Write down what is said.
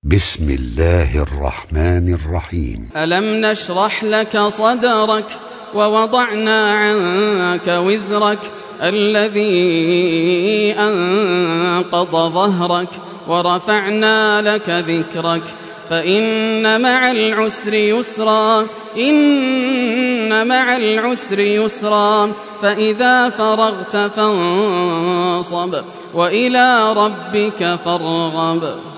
بسم الله الرحمن الرحيم. ألم نشرح لك صدرك ووضعنا عنك وزرك الذي أنقض ظهرك ورفعنا لك ذكرك فإن مع العسر يسرا إن مع العسر يسرا فإذا فرغت فانصب وإلى ربك فارغب.